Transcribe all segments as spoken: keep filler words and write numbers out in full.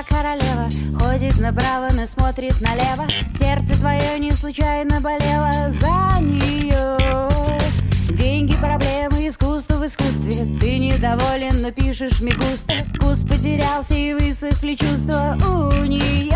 твоя королева ходит направо, но смотрит налево. Сердце твое не случайно болело за нее. Деньги, проблемы, искусство в искусстве. Ты недоволен, но пишешь мне густо. Вкус потерялся и высохли чувства у нее.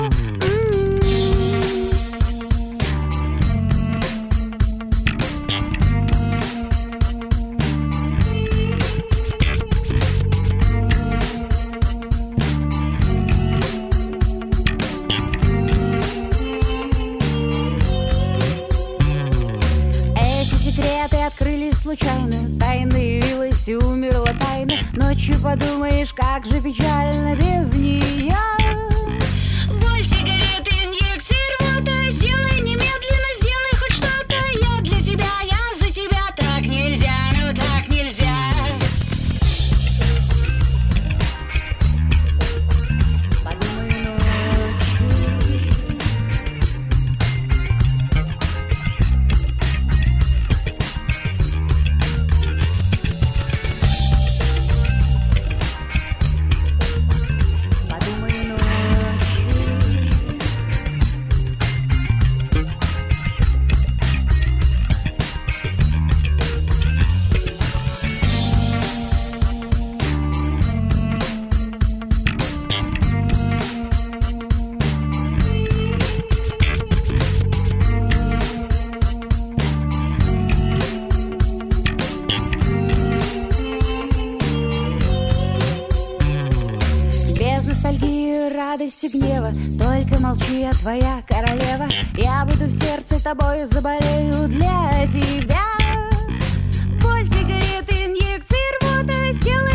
Открылись случайно, тайна явилась и умерла тайна. Ночью подумаешь, как же печально без нее. Боль, сигареты, инъекции, рвота. Сделай немедленно, сделай хоть что-то. Я для тебя, я за тебя. Так нельзя, ну так нельзя. Подумай ночью. Радости, гнева, только молчи, а твоя королева. Я буду в сердце тобой, заболею для тебя. Боль, сигареты, инъекции, рвота. Сделай